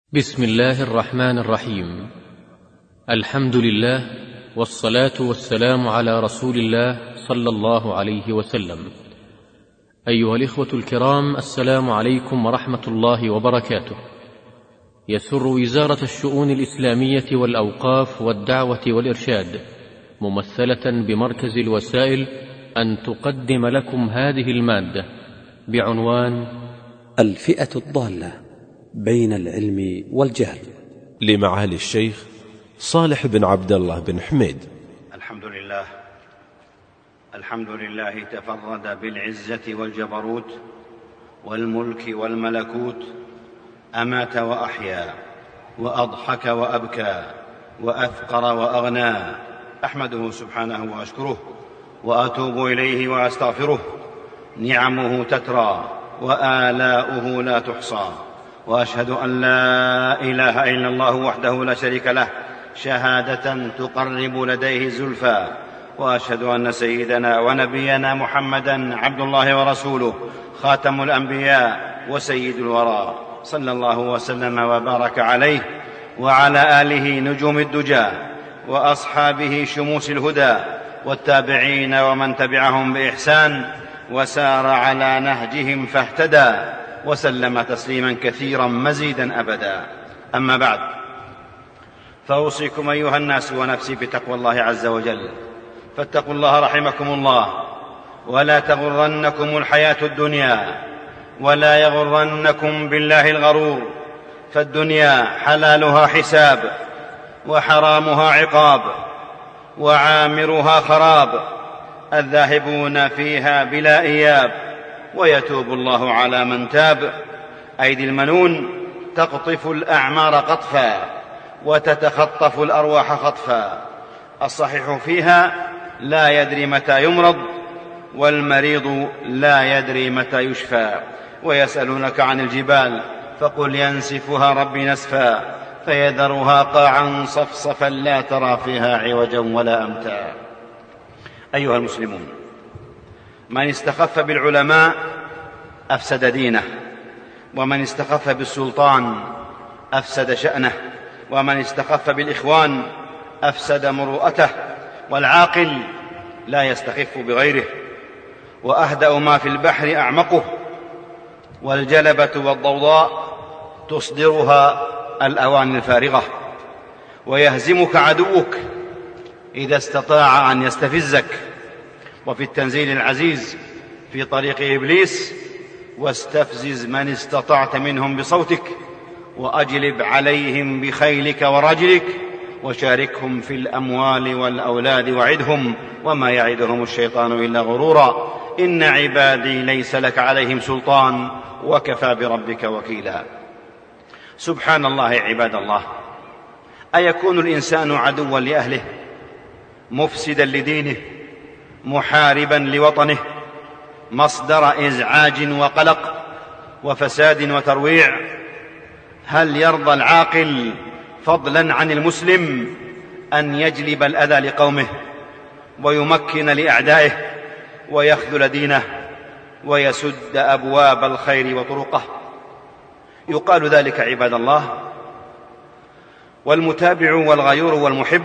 بسم الله الرحمن الرحيم. الحمد لله، والصلاة والسلام على رسول الله صلى الله عليه وسلم. أيها الإخوة الكرام، السلام عليكم ورحمة الله وبركاته. يسر وزارة الشؤون الإسلامية والأوقاف والدعوة والإرشاد ممثلة بمركز الوسائل أن تقدم لكم هذه المادة بعنوان الفئة الضالة بين العلم والجهل، لمعالي الشيخ صالح بن عبد الله بن حميد. الحمد لله تفرد بالعزة والجبروت والملك والملكوت، أمات وأحيا، وأضحك وأبكى، وأفقر وأغنى. أحمده سبحانه وأشكره، وأتوب إليه وأستغفره. نعمه تترى وآلاؤه لا تحصى، وأشهد أن لا إله إلا الله وحده لا شريك له شهادة تقرب لديه زلفى، وأشهد أن سيدنا ونبينا محمدًا عبد الله ورسوله، خاتم الأنبياء وسيد الورى، صلى الله وسلم وبارك عليه وعلى آله نجوم الدجى، وأصحابه شموس الهدى، والتابعين ومن تبعهم بإحسان وسار على نهجهم فاهتدى، وسلم تسليما كثيرا مزيدا أبدا. أما بعد، فأوصيكم أيها الناس ونفسي بتقوى الله عز وجل، فاتقوا الله رحمكم الله، ولا تغرنكم الحياة الدنيا، ولا يغرنكم بالله الغرور، فالدنيا حلالها حساب، وحرامها عقاب، وعامرها خراب، الذاهبون فيها بلا إياب، ويتوب الله على من تاب. أيدي المنون تقطف الأعمار قطفا، وتتخطف الأرواح خطفا. الصحيح فيها لا يدري متى يمرض، والمريض لا يدري متى يشفى. ويسألونك عن الجبال فقل ينسفها ربي نسفا، فيذرها قاعا صفصفا لا ترى فيها عوجا ولا أمتا. أيها المسلمون، من استخف بالعلماء أفسد دينه، ومن استخف بالسلطان أفسد شأنه، ومن استخف بالإخوان أفسد مروءته. والعاقل لا يستخف بغيره، وأهدأ ما في البحر أعمقه، والجلبة والضوضاء تصدرها الأواني الفارغة. ويهزمك عدوك إذا استطاع أن يستفزك. وفي التنزيل العزيز في طريق إبليس: واستفزز من استطعت منهم بصوتك، وأجلب عليهم بخيلك ورجلك، وشاركهم في الأموال والأولاد، وعدهم وما يعدهم الشيطان إلا غرورا. إن عبادي ليس لك عليهم سلطان، وكفى بربك وكيلا. سبحان الله عباد الله، أيكون الإنسان عدوا لأهله، مفسدا لدينه، محاربا لوطنه، مصدر إزعاج وقلق وفساد وترويع؟ هل يرضى العاقل فضلا عن المسلم أن يجلب الأذى لقومه، ويمكن لأعدائه، ويخذل دينه، ويسد أبواب الخير وطرقه؟ يقال ذلك عباد الله، والمتابع والغيور والمحب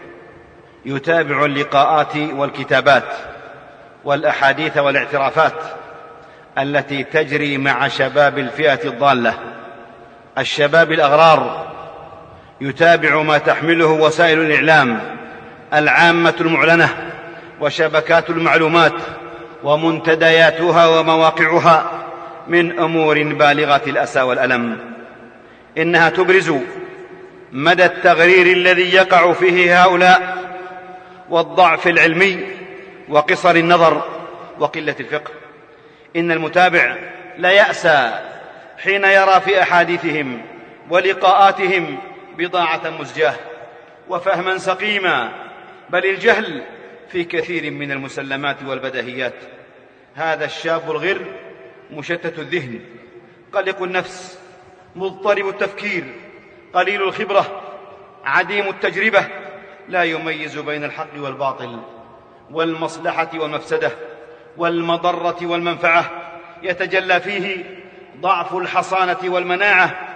يتابع اللقاءات والكتابات والأحاديث والاعترافات التي تجري مع شباب الفئة الضالة، الشباب الأغرار. يتابع ما تحمله وسائل الإعلام العامة المعلنة، وشبكات المعلومات، ومنتدياتها ومواقعها، من أمور بالغة الأسى والألم. إنها تبرز مدى التغرير الذي يقع فيه هؤلاء، والضعف العلمي، وقصر النظر، وقلة الفقه. إن المتابع لا يأسى حين يرى في أحاديثهم ولقاءاتهم بضاعة مزجاة وفهما سقيما، بل الجهل في كثير من المسلمات والبديهيات. هذا الشاب الغر مشتت الذهن، قلق النفس، مضطرب التفكير، قليل الخبرة، عديم التجربة، لا يميز بين الحق والباطل، والمصلحة والمفسدة، والمضرة والمنفعة. يتجلى فيه ضعف الحصانة والمناعة،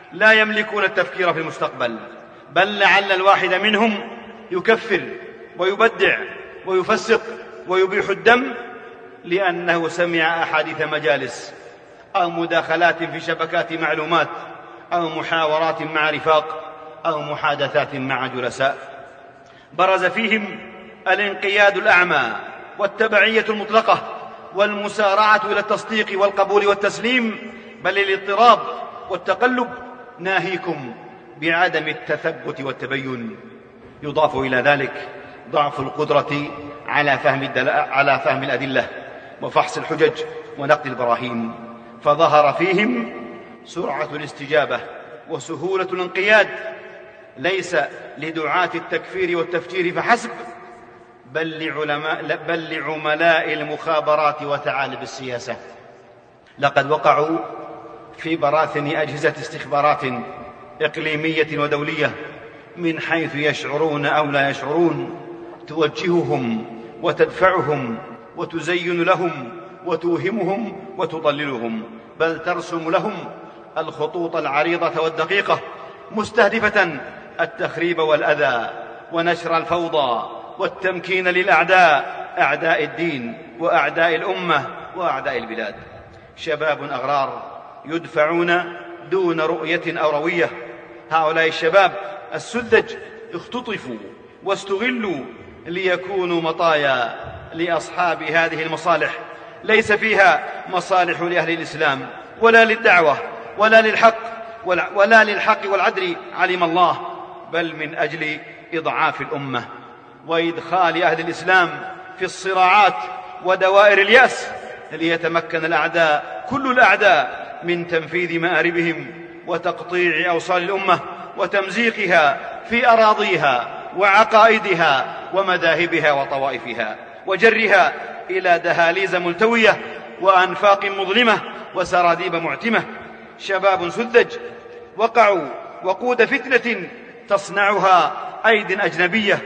لا يملكون التفكير في المستقبل، بل لعل الواحد منهم يكفر ويبدع ويفسق ويبيح الدم لأنه سمع أحاديث مجالس أو مداخلات في شبكات معلومات أو محاورات مع رفاق أو محادثات مع جلساء. برز فيهم الانقياد الأعمى والتبعية المطلقة والمسارعة إلى التصديق والقبول والتسليم، بل الاضطراب والتقلب، ناهيكم بعدم التثبت والتبين. يضاف إلى ذلك ضعف القدرة على فهم الأدلة وفحص الحجج ونقد البراهين، فظهر فيهم سرعة الاستجابة وسهولة الانقياد، ليس لدعاة التكفير والتفجير فحسب، بل لعملاء المخابرات وثعالب السياسة. لقد وقعوا في براثن أجهزة استخبارات إقليمية ودولية من حيث يشعرون أو لا يشعرون، توجههم وتدفعهم وتزين لهم وتوهمهم وتضللهم، بل ترسم لهم الخطوط العريضة والدقيقة، مستهدفة التخريب والأذى ونشر الفوضى والتمكين للأعداء، أعداء الدين وأعداء الأمة وأعداء البلاد. شباب أغرار يدفعون دون رؤية أو روية. هؤلاء الشباب السذج اختطفوا واستغلوا ليكونوا مطايا لأصحاب هذه المصالح، ليس فيها مصالح لأهل الإسلام ولا للدعوة ولا للحق والعدل علم الله، بل من أجل إضعاف الأمة وإدخال أهل الإسلام في الصراعات ودوائر اليأس، ليتمكن الأعداء كل الأعداء من تنفيذ مآربهم وتقطيع أوصال الأمة وتمزيقها في أراضيها وعقائدها ومذاهبها وطوائفها، وجرها إلى دهاليز ملتوية وأنفاق مظلمة وسراديب معتمة. شباب سذج وقعوا وقود فتنة تصنعها أيد أجنبية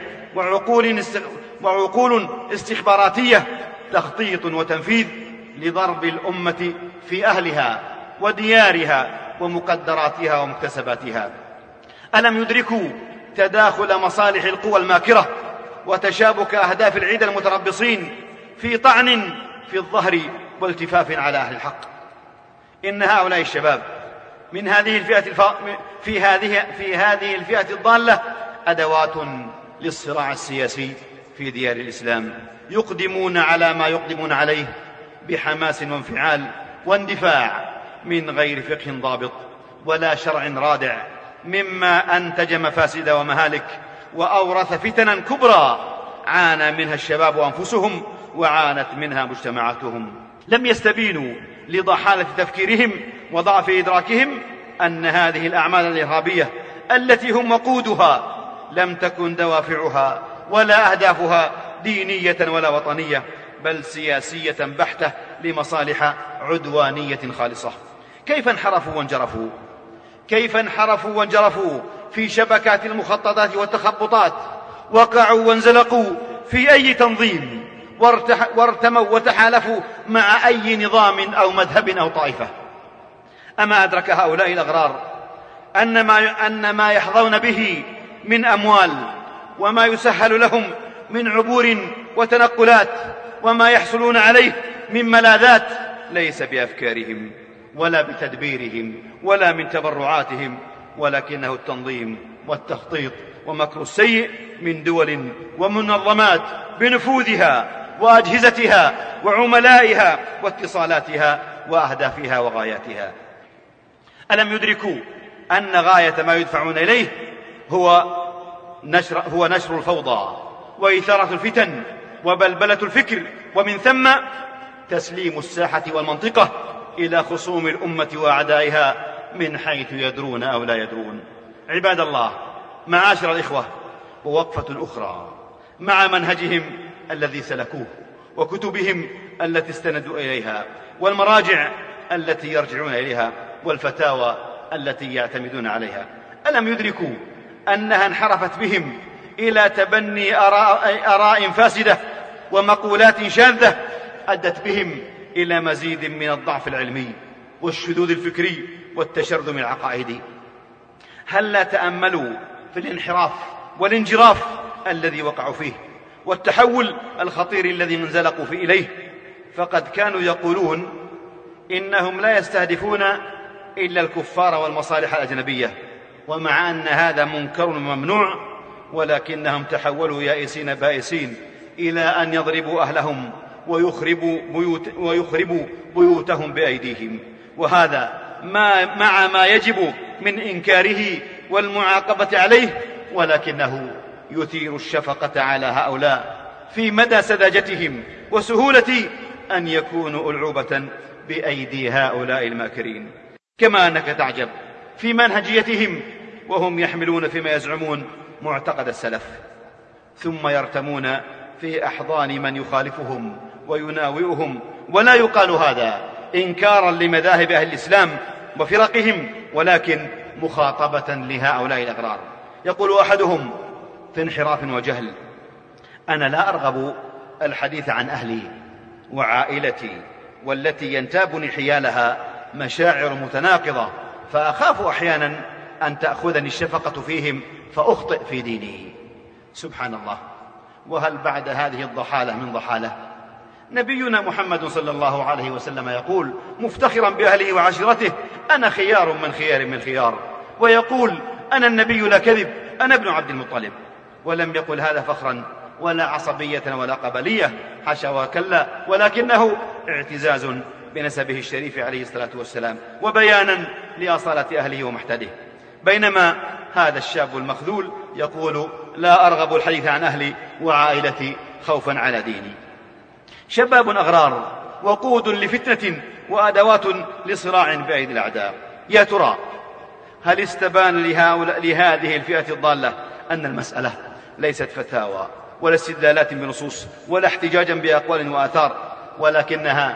وعقول استخباراتية، تخطيط وتنفيذ لضرب الأمة في أهلها وديارها ومقدراتها ومكتسباتها. ألم يدركوا تداخل مصالح القوى الماكرة وتشابك أهداف العيد المتربصين في طعن في الظهر والتفاف على أهل الحق؟ إن هؤلاء الشباب من هذه الفئة في هذه الفئة الضالة أدوات للصراع السياسي في ديار الإسلام، يقدمون على ما يقدمون عليه بحماس وانفعال واندفاع من غير فقه ضابط ولا شرع رادع، مما أنتج مفاسد ومهالك وأورث فتنا كبرى عانى منها الشباب أنفسهم وعانت منها مجتمعاتهم. لم يستبينوا لضحالة تفكيرهم وضعف إدراكهم أن هذه الأعمال الإرهابية التي هم وقودها لم تكن دوافعها ولا أهدافها دينية ولا وطنية، بل سياسية بحتة لمصالح عدوانية خالصة. كيف انحرفوا وانجرفوا في شبكات المخططات والتخبطات، وقعوا وانزلقوا في أي تنظيم، وارتموا وتحالفوا مع أي نظام أو مذهب أو طائفة. أما أدرك هؤلاء الأغرار أن ما يحظون به من أموال وما يسهل لهم من عبور وتنقلات وما يحصلون عليه من ملاذات ليس بأفكارهم ولا بتدبيرهم ولا من تبرعاتهم، ولكنه التنظيم والتخطيط ومكر السيء من دول ومنظمات بنفوذها وأجهزتها وعملائها واتصالاتها وأهدافها وغاياتها. ألم يدركوا أن غاية ما يدفعون إليه هو نشر الفوضى وإثارة الفتن وبلبلة الفكر، ومن ثم تسليم الساحة والمنطقة إلى خصوم الأمة وأعدائها من حيث يدرون أو لا يدرون. عباد الله، معاشر الإخوة، ووقفة أخرى مع منهجهم الذي سلكوه وكتبهم التي استندوا إليها والمراجع التي يرجعون إليها والفتاوى التي يعتمدون عليها. ألم يدركوا أنها انحرفت بهم إلى تبني آراء فاسدة ومقولات شاذة أدت بهم إلى مزيد من الضعف العلمي والشذوذ الفكري والتشرذم العقائدي؟ هل تأملوا في الانحراف والانجراف الذي وقعوا فيه والتحول الخطير الذي انزلقوا إليه؟ فقد كانوا يقولون إنهم لا يستهدفون إلا الكفار والمصالح الأجنبية، ومع أن هذا منكر وممنوع، ولكنهم تحولوا يائسين بائسين إلى أن يضربوا أهلهم ويخربوا بيوتهم بأيديهم، وهذا مع ما يجب من إنكاره والمعاقبة عليه، ولكنه يثير الشفقة على هؤلاء في مدى سذاجتهم وسهولة أن يكونوا ألعوبة بأيدي هؤلاء الماكرين. كما أنك تعجب في منهجيتهم وهم يحملون فيما يزعمون معتقد السلف، ثم يرتمون في أحضان من يخالفهم ويناوئهم، ولا يقال هذا إنكارا لمذاهب أهل الإسلام وفرقهم، ولكن مخاطبة لهؤلاء الأغرار. يقول أحدهم في انحراف وجهل: أنا لا أرغب الحديث عن أهلي وعائلتي والتي ينتابني حيالها مشاعر متناقضة، فأخاف أحيانا أن تأخذني الشفقة فيهم فأخطئ في ديني. سبحان الله، وهل بعد هذه الضحالة من ضحالة؟ نبينا محمد صلى الله عليه وسلم يقول مفتخرا بأهله وعشيرته: أنا خيار من خيار من خيار، ويقول: أنا النبي لا كذب، أنا ابن عبد المطلب. ولم يقل هذا فخرا ولا عصبية ولا قبلية، حاشا وكلا، ولكنه اعتزاز بنسبه الشريف عليه الصلاة والسلام وبيانا لأصالة أهله ومحتده. بينما هذا الشاب المخذول يقول: لا أرغب الحديث عن أهلي وعائلتي خوفا على ديني. شباب أغرار وقود لفتنة وأدوات لصراع بأيدي الأعداء. يا ترى هل استبان لهذه الفئة الضالة أن المسألة ليست فتاوى ولا استدلالات بنصوص ولا احتجاجا بأقوال وآثار، ولكنها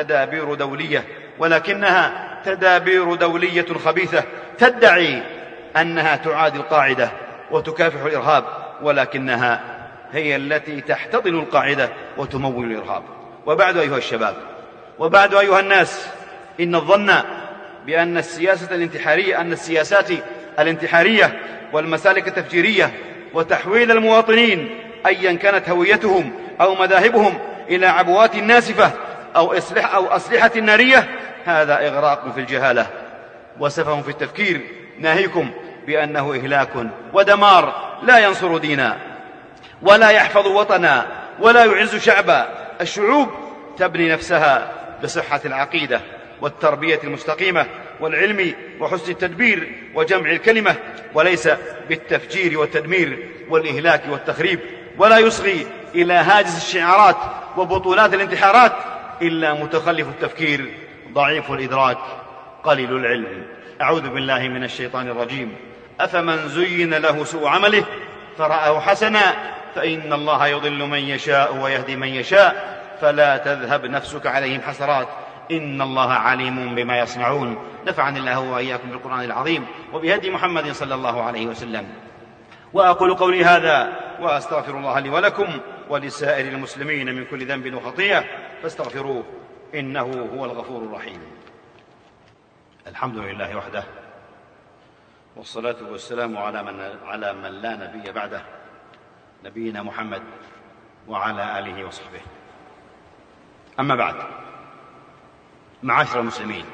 تدابير دولية خبيثة تدعي أنها تعادي القاعدة وتكافح الإرهاب، ولكنها هي التي تحتضن القاعدة وتمول الإرهاب. وبعد أيها الشباب، وبعد أيها الناس، إن الظن بأن السياسات الانتحارية والمسالك التفجيرية وتحويل المواطنين أيا كانت هويتهم أو مذاهبهم إلى عبوات ناسفة أو أسلحة نارية، هذا إغراق في الجهالة وسفه في التفكير، ناهيكم بأنه إهلاك ودمار لا ينصر دينا ولا يحفظ وطنا ولا يعز شعبا. الشعوب تبني نفسها بصحة العقيدة والتربية المستقيمة والعلم وحسن التدبير وجمع الكلمة، وليس بالتفجير والتدمير والإهلاك والتخريب. ولا يصغي إلى هاجس الشعارات وبطولات الانتحارات إلا متخلف التفكير ضعيف الإدراك قليل العلم. أعوذ بالله من الشيطان الرجيم. أفمن زين له سوء عمله فرآه حسنا فإن الله يضل من يشاء ويهدي من يشاء فلا تذهب نفسك عليهم حسرات إن الله عليم بما يصنعون. نفعني الله وإياكم بالقرآن العظيم وبهدي محمد صلى الله عليه وسلم. وأقول قولي هذا وأستغفر الله لي ولكم ولسائر المسلمين من كل ذنب وخطيئة فاستغفروه إنه هو الغفور الرحيم. الحمد لله وحده، والصلاة والسلام على من لا نبي بعده، نبينا محمد وعلى آله وصحبه. أما بعد، معاشر المسلمين،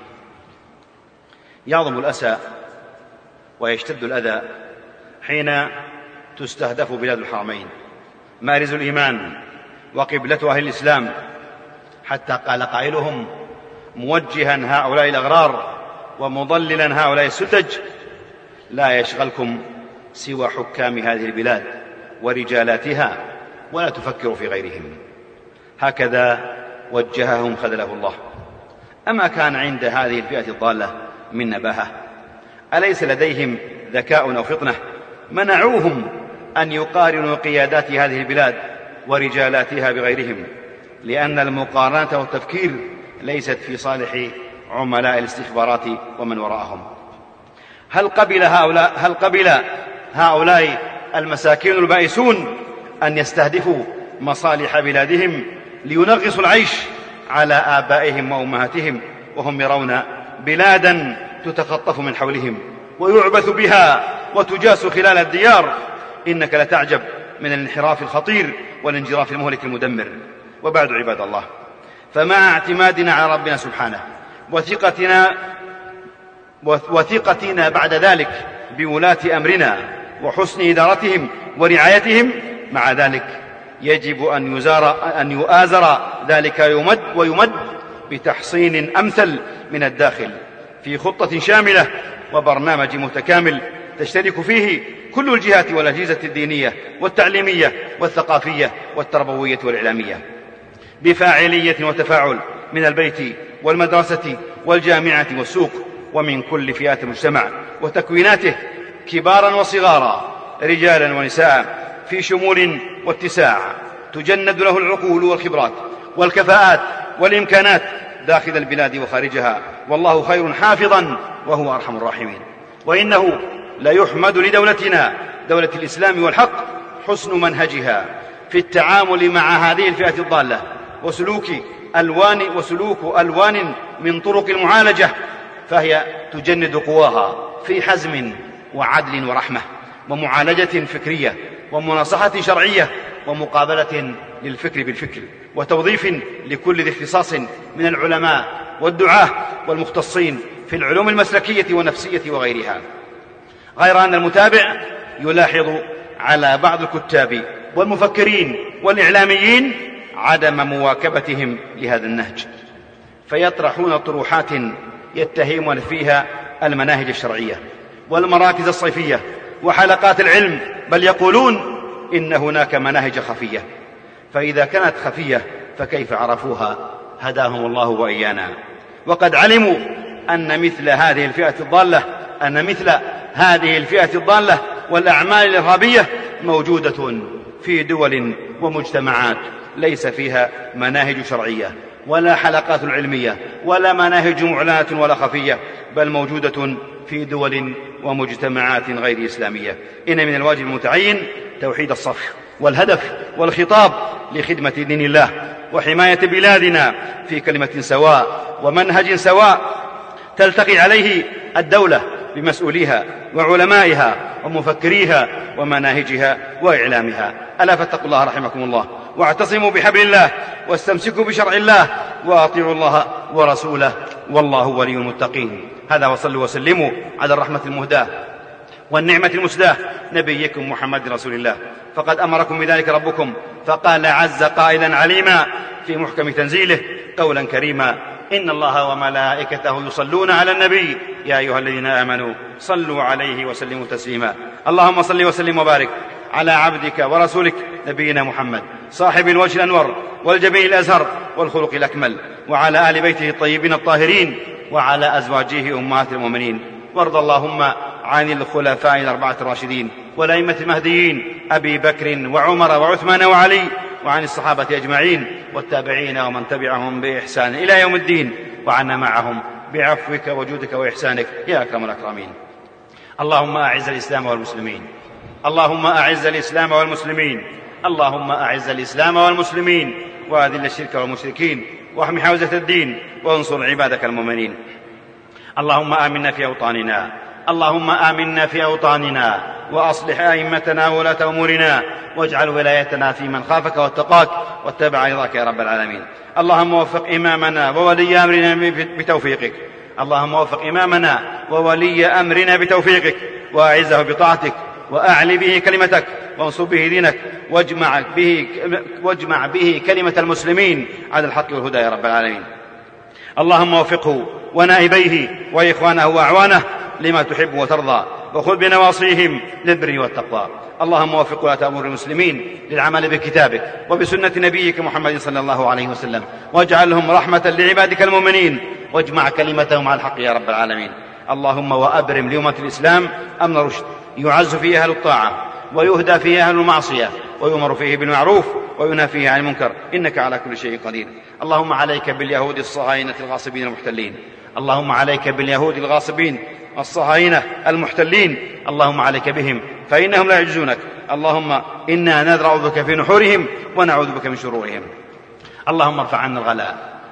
يعظم الأسى ويشتد الأذى حين تستهدف بلاد الحرمين، مارز الإيمان وقبلة أهل الإسلام، حتى قال قائلهم موجها هؤلاء الأغرار ومضللا هؤلاء السذج: لا يشغلكم سوى حكام هذه البلاد ورجالاتها ولا تفكروا في غيرهم. هكذا وجههم خذله الله. أما كان عند هذه الفئة الضالة من نباهة؟ أليس لديهم ذكاء أو فطنة منعوهم أن يقارنوا قيادات هذه البلاد ورجالاتها بغيرهم؟ لأن المقارنة والتفكير ليست في صالح عملاء الاستخبارات ومن وراءهم. هل قبل هؤلاء المساكين البائسون أن يستهدفوا مصالح بلادهم لينغصوا العيش على آبائهم وأمهاتهم وهم يرون بلادا تتخطف من حولهم ويعبث بها وتجاس خلال الديار، إنك لتعجب من الانحراف الخطير والانجراف المهلك المدمر. وبعد عباد الله، فمع اعتمادنا على ربنا سبحانه وثقتنا بعد ذلك بولاة أمرنا وحسن إدارتهم ورعايتهم، مع ذلك يجب أن يؤازر ذلك ويمد بتحصين أمثل من الداخل، في خطة شاملة وبرنامج متكامل تشترك فيه كل الجهات والأجهزة الدينية والتعليمية والثقافية والتربوية والإعلامية، بفاعلية وتفاعل من البيت والمدرسة والجامعة والسوق، ومن كل فئات المجتمع وتكويناته، كبارا وصغارا، رجالا ونساء، في شمول واتساع، تجند له العقول والخبرات والكفاءات والإمكانات داخل البلاد وخارجها، والله خير حافظا وهو أرحم الراحمين. وإنه لا يحمد لدولتنا، دولة الإسلام والحق، حسن منهجها في التعامل مع هذه الفئة الضالة، وسلوك ألوان من طرق المعالجة، فهي تجند قواها في حزم وعدل ورحمة ومعالجة فكرية ومناصحة شرعية ومقابلة للفكر بالفكر، وتوظيف لكل ذي اختصاص من العلماء والدعاة والمختصين في العلوم المسلكية والنفسية وغيرها. غير أن المتابع يلاحظ على بعض الكتاب والمفكرين والإعلاميين عدم مواكبتهم لهذا النهج، فيطرحون طروحات يتهمون فيها المناهج الشرعية والمراكز الصيفية وحلقات العلم، بل يقولون إن هناك مناهج خفية، فإذا كانت خفية فكيف عرفوها؟ هداهم الله وإيانا. وقد علموا أن مثل هذه الفئة الضالة والأعمال الإرهابية موجودة في دول ومجتمعات ليس فيها مناهج شرعية ولا حلقات علمية ولا مناهج معلنة ولا خفية، بل موجودة في دول ومجتمعات غير إسلامية. إن من الواجب المتعين توحيد الصف والهدف والخطاب لخدمة دين الله وحماية بلادنا في كلمة سواء ومنهج سواء تلتقي عليه الدولة بمسؤوليها وعلمائها ومفكريها ومناهجها وإعلامها. ألا فاتقوا الله رحمكم الله، واعتصموا بحبل الله، واستمسكوا بشرع الله، وأطيعوا الله ورسوله، والله ولي المتقين. هذا، وصلوا وسلموا على الرحمة المهداة والنعمة المسداة نبيكم محمد رسول الله، فقد أمركم بذلك ربكم، فقال عز قائلا عليما في محكم تنزيله قولا كريما: إن الله وملائكته يصلون على النبي يا أيها الذين آمنوا صلوا عليه وسلموا تسليما. اللهم صل وسلم وبارك على عبدك ورسولك نبينا محمد صاحب الوجه الأنور والجبين الأزهر والخلق الأكمل، وعلى آل بيته الطيبين الطاهرين، وعلى أزواجه أمهات المؤمنين. وارض اللهم عن الخلفاء الأربعة الراشدين والأئمة المهديين أبي بكر وعمر وعثمان وعلي، وعن الصحابة أجمعين والتابعين ومن تبعهم بإحسان إلى يوم الدين، وعنا معهم بعفوك وجودك وإحسانك يا أكرم الأكرمين. اللهم أعز الإسلام والمسلمين، اللهم أعز الإسلام والمسلمين، اللهم أعز الإسلام والمسلمين، وأذل الشرك والمشركين، واحم حوزة الدين، وانصر عبادك المؤمنين. اللهم آمنا في أوطاننا، اللهم آمنا في أوطاننا، وأصلح أئمتنا وولاة أمورنا، واجعل ولايتنا في من خافك واتقاك واتبع رضاك يا رب العالمين. اللهم وفق إمامنا وولي أمرنا بتوفيقك، اللهم وفق إمامنا وولي أمرنا بتوفيقك، وأعزه بطاعتك، وأعلي به كلمتك، وانصر به دينك، واجمع به كلمة المسلمين على الحق والهدى يا رب العالمين. اللهم وفقه ونائبيه وإخوانه وأعوانه لما تحب وترضى، وخذ بنواصيهم للبر والتقوى. اللهم وفق ولاة أمور المسلمين للعمل بكتابك وبسنة نبيك محمد صلى الله عليه وسلم، واجعلهم رحمة لعبادك المؤمنين، واجمع كلمتهم على الحق يا رب العالمين. اللهم وأبرم لأمة الإسلام أمن رشد يعز فيه أهل الطاعة ويهدى فيه أهل المعصية، ويؤمر فيه بالمعروف وينهى فيه عن المنكر، إنك على كل شيء قدير. اللهم عليك باليهود الصهاينة الغاصبين المحتلين، اللهم عليك باليهود الغاصبين الصهاينة المحتلين، اللهم عليك بهم فإنهم لا يعجزونك. اللهم إنا نذرع بك في نحورهم ونعوذ بك من شرورهم. اللهم ارفع عنا الغلاء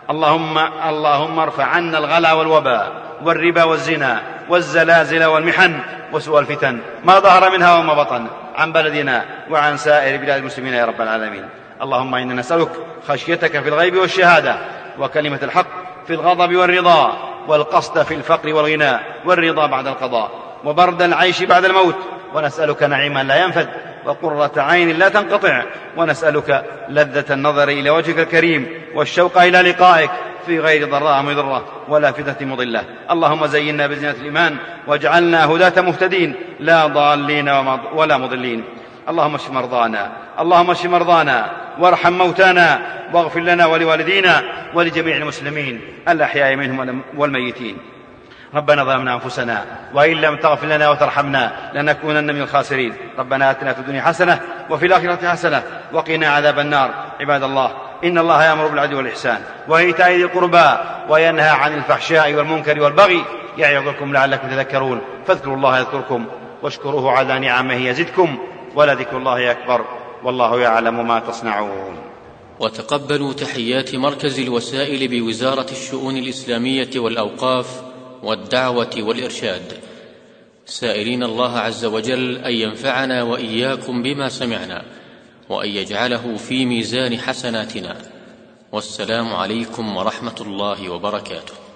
اللهم ارفع عنا الغلا والوباء والربا والزنا والزلازل والمحن وسوء الفتن ما ظهر منها وما بطن عن بلدنا وعن سائر بلاد المسلمين يا رب العالمين. اللهم إنا نسألك خشيتك في الغيب والشهادة، وكلمة الحق في الغضب والرضا، والقصد في الفقر والغنى، والرضا بعد القضاء، وبرد العيش بعد الموت. ونسألك نعيما لا ينفد، وقرة عين لا تنقطع، ونسألك لذة النظر إلى وجهك الكريم، والشوق إلى لقائك في غير ضراء مضرة ولا فتنة مضلة. اللهم زينا بزينة الإيمان، واجعلنا هداة مهتدين لا ضالين ولا مضلين. اللهم اشف مرضانا، اللهم اشف مرضانا، وارحم موتانا، واغفر لنا ولوالدينا ولجميع المسلمين الأحياء منهم والميتين. ربنا ظلمنا أنفسنا وإن لم تغفر لنا وترحمنا لنكونن من الخاسرين. ربنا آتنا في الدنيا حسنة وفي الآخرة حسنة وقنا عذاب النار. عباد الله، إن الله يأمر بالعدل والإحسان وإيتاء ذي القربى وينهى عن الفحشاء والمنكر والبغي يعظكم لعلكم تذكرون. فاذكروا الله يذكركم واشكروه على نعمه يزدكم ولذكر الله أكبر والله يعلم ما تصنعون. وتقبلوا تحيات مركز الوسائل بوزارة الشؤون الإسلامية والأوقاف والدعوة والإرشاد، سائلين الله عز وجل أن ينفعنا وإياكم بما سمعنا وأن يجعله في ميزان حسناتنا. والسلام عليكم ورحمة الله وبركاته.